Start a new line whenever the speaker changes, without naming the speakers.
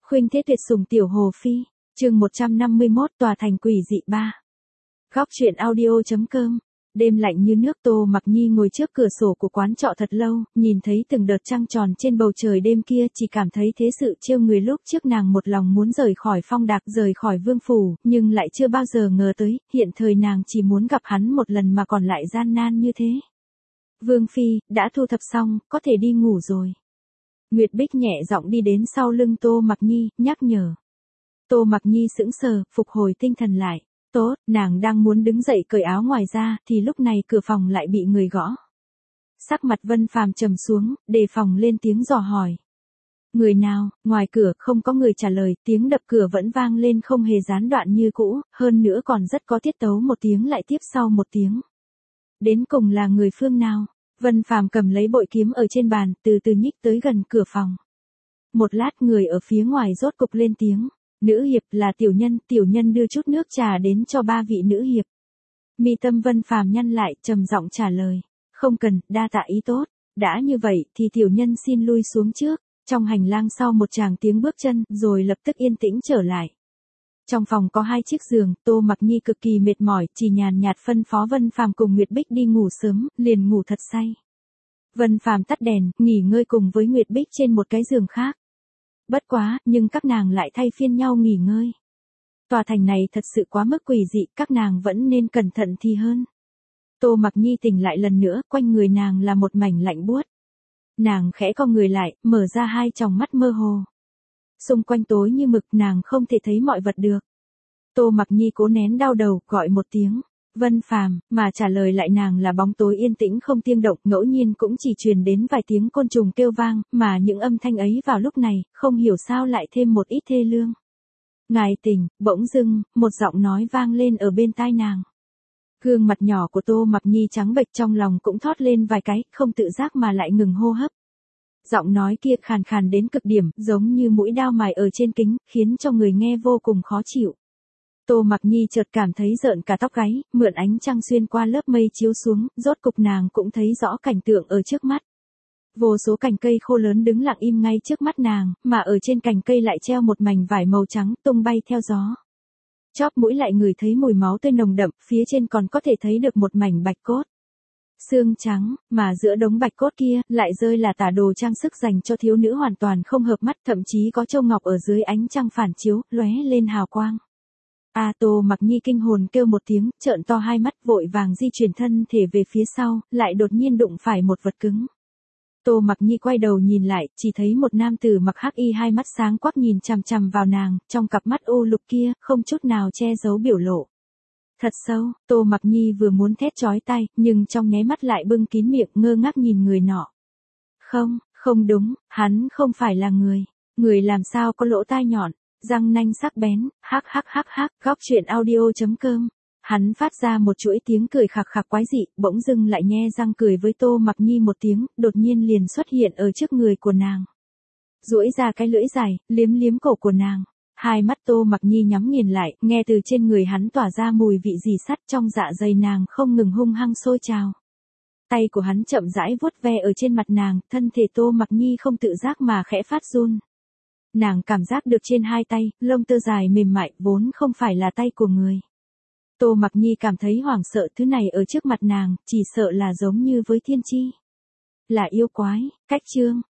Khuynh thế tuyệt sủng tiểu hồ phi, chương 151 tòa thành quỷ dị 3. Góc truyện audio.com. Đêm lạnh như nước, Tô Mặc Nhi ngồi trước cửa sổ của quán trọ thật lâu, nhìn thấy từng đợt trăng tròn trên bầu trời đêm kia, chỉ cảm thấy thế sự trêu người. Lúc trước nàng một lòng muốn rời khỏi Phong Đạc, rời khỏi vương phủ, nhưng lại chưa bao giờ ngờ tới, hiện thời nàng chỉ muốn gặp hắn một lần mà còn lại gian nan như thế. Vương phi, đã thu thập xong, có thể đi ngủ rồi. Nguyệt Bích nhẹ giọng đi đến sau lưng Tô Mặc Nhi, nhắc nhở. Tô Mặc Nhi sững sờ, phục hồi tinh thần lại. Tốt, nàng đang muốn đứng dậy cởi áo ngoài ra, thì lúc này cửa phòng lại bị người gõ. Sắc mặt Vân Phàm trầm xuống, đề phòng lên tiếng dò hỏi. Người nào? Ngoài cửa không có người trả lời, tiếng đập cửa vẫn vang lên không hề gián đoạn như cũ, hơn nữa còn rất có tiết tấu, một tiếng lại tiếp sau một tiếng. Đến cùng là người phương nào? Vân Phàm cầm lấy bội kiếm ở trên bàn, từ từ nhích tới gần cửa phòng. Một lát người ở phía ngoài rốt cục lên tiếng. Nữ hiệp, là tiểu nhân đưa chút nước trà đến cho ba vị nữ hiệp. Mi tâm Vân Phàm nhăn lại, trầm giọng trả lời. Không cần, đa tạ ý tốt. Đã như vậy thì tiểu nhân xin lui xuống trước. Trong hành lang sau một tràng tiếng bước chân, rồi lập tức yên tĩnh trở lại. Trong phòng có 2 chiếc giường, Tô Mặc Nhi cực kỳ mệt mỏi, chỉ nhàn nhạt phân phó Vân Phàm cùng Nguyệt Bích đi ngủ sớm, liền ngủ thật say. Vân Phàm tắt đèn, nghỉ ngơi cùng với Nguyệt Bích trên một cái giường khác. Bất quá, nhưng các nàng lại thay phiên nhau nghỉ ngơi. Tòa thành này thật sự quá mức quỷ dị, các nàng vẫn nên cẩn thận thì hơn. Tô Mặc Nhi tỉnh lại lần nữa, quanh người nàng là một mảnh lạnh buốt. Nàng khẽ cong người lại, mở ra 2 tròng mắt mơ hồ. Xung quanh tối như mực, nàng không thể thấy mọi vật được. Tô Mặc Nhi cố nén đau đầu, gọi một tiếng. Vân Phàm, mà trả lời lại nàng là bóng tối yên tĩnh không tiếng động, ngẫu nhiên cũng chỉ truyền đến vài tiếng côn trùng kêu vang, mà những âm thanh ấy vào lúc này, không hiểu sao lại thêm một ít thê lương. Ngài tỉnh, bỗng dưng, một giọng nói vang lên ở bên tai nàng. Gương mặt nhỏ của Tô Mặc Nhi trắng bệch, trong lòng cũng thót lên vài cái, không tự giác mà lại ngừng hô hấp. Giọng nói kia khàn khàn đến cực điểm, giống như mũi dao mài ở trên kính, khiến cho người nghe vô cùng khó chịu. Tô Mặc Nhi chợt cảm thấy rợn cả tóc gáy, mượn ánh trăng xuyên qua lớp mây chiếu xuống, rốt cục nàng cũng thấy rõ cảnh tượng ở trước mắt. Vô số cành cây khô lớn đứng lặng im ngay trước mắt nàng, mà ở trên cành cây lại treo một mảnh vải màu trắng tung bay theo gió. Chóp mũi lại ngửi thấy mùi máu tươi nồng đậm, phía trên còn có thể thấy được một mảnh bạch cốt. Xương trắng, mà giữa đống bạch cốt kia, lại rơi là tả đồ trang sức dành cho thiếu nữ hoàn toàn không hợp mắt, thậm chí có châu ngọc ở dưới ánh trăng phản chiếu, lóe lên hào quang. Tô Mặc Nhi kinh hồn kêu một tiếng, trợn to 2 mắt, vội vàng di chuyển thân thể về phía sau, lại đột nhiên đụng phải một vật cứng. Tô Mặc Nhi quay đầu nhìn lại, chỉ thấy một nam tử mặc hắc y 2 mắt sáng quắc nhìn chằm chằm vào nàng, trong cặp mắt u lục kia, không chút nào che giấu biểu lộ. Thật sâu, Tô Mặc Nhi vừa muốn thét chói tai, nhưng trong nháy mắt lại bưng kín miệng, ngơ ngác nhìn người nọ. Không đúng, hắn không phải là người. Người làm sao có lỗ tai nhọn, răng nanh sắc bén, góc truyện audio.com. Hắn phát ra một chuỗi tiếng cười khạc khạc quái dị, bỗng dưng lại nhe răng cười với Tô Mặc Nhi một tiếng, đột nhiên liền xuất hiện ở trước người của nàng. Duỗi ra cái lưỡi dài, liếm liếm cổ của nàng. 2 mắt Tô Mặc Nhi nhắm nghiền lại, nghe từ trên người hắn tỏa ra mùi vị rì sắt, trong dạ dày nàng không ngừng hung hăng sôi trào. Tay của hắn chậm rãi vuốt ve ở trên mặt nàng, thân thể Tô Mặc Nhi không tự giác mà khẽ phát run. Nàng cảm giác được trên 2 tay, lông tơ dài mềm mại, vốn không phải là tay của người. Tô Mặc Nhi cảm thấy hoảng sợ, thứ này ở trước mặt nàng, chỉ sợ là giống như với thiên chi. Là yêu quái. Cách chương,